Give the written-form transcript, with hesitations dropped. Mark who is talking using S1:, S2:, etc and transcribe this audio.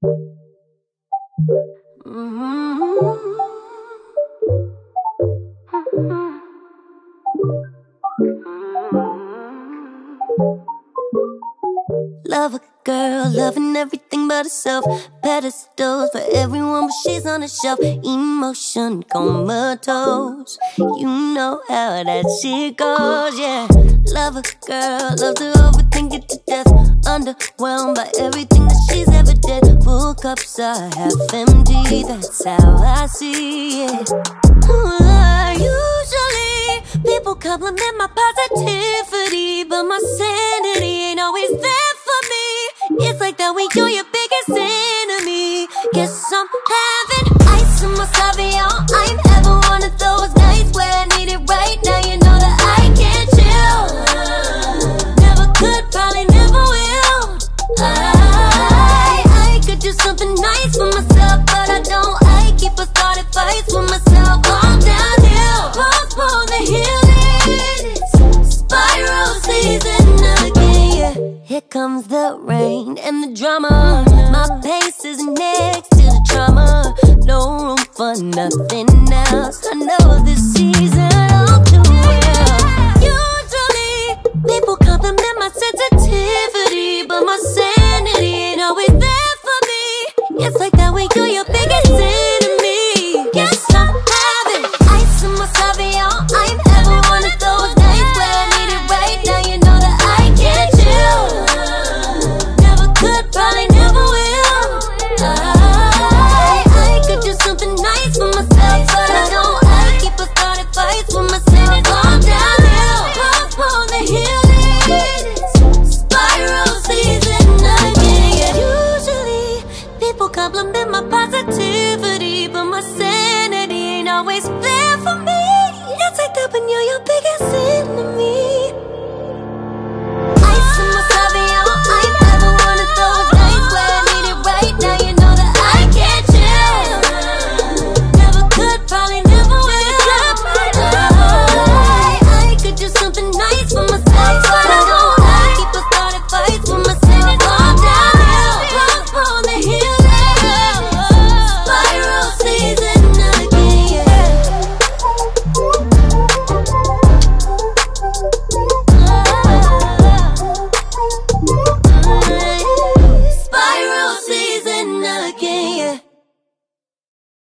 S1: Love a girl, loving everything but herself. Pedestals for everyone, but she's on a shelf. Emotion comatose, you know how that shit goes, yeah. Love a girl, loves to overthink it to death. Underwhelmed by everything that she's ever did. Full cups are half empty, that's how I see it. Usually, people compliment my positivity, but my sanity ain't always there for me. It's like that when you're your biggest enemy. Guess I'm having ice in my Savion. I ain't ever one of those nights where I need it right now. You know that I can't chill. Never could, probably never will. I could do something nice for myself, but I don't. I keep a started fights with myself. All downhill, postpone the healing. Spiral season again, yeah. Here comes the rain and the drama. My pace is next to the trauma. No room for nothing else. I know this season all too well. Usually, people compliment my sensitivity, but my sanity ain't always there for me. It's like that when you're your biggest enemy. Yes, I'm having ice in my Savion. I ain't ever one of those nights where I need it right now. You know that I can't chill. Never could, probably never will. I could do something nice for myself, but I don't. I keep a started fights with myself. All downhill, postpone the healing. Spiral season again. Usually, people compliment my positivity, but my sanity ain't always